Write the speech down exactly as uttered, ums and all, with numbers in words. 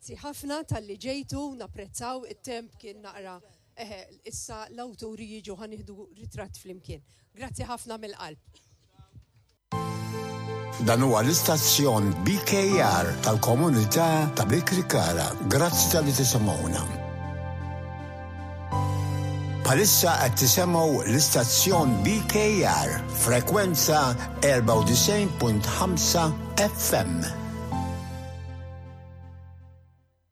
Grazzi ħafna tal-li ġejtu, napprezzaw it-temp kien naqra issa l-awturi jiġu ħanieħdu ritratt flimkien. Grazzi ħafna mill-qalb. Dan huwa l-istazzjon B K R tal-Komunità ta' Bikrikara. Grazzi tal-li tisimgħuna. Palissa qed tisemgħu l-istazzjon B K R, frekwenza erba' u tisgħin punt ħamsa F M.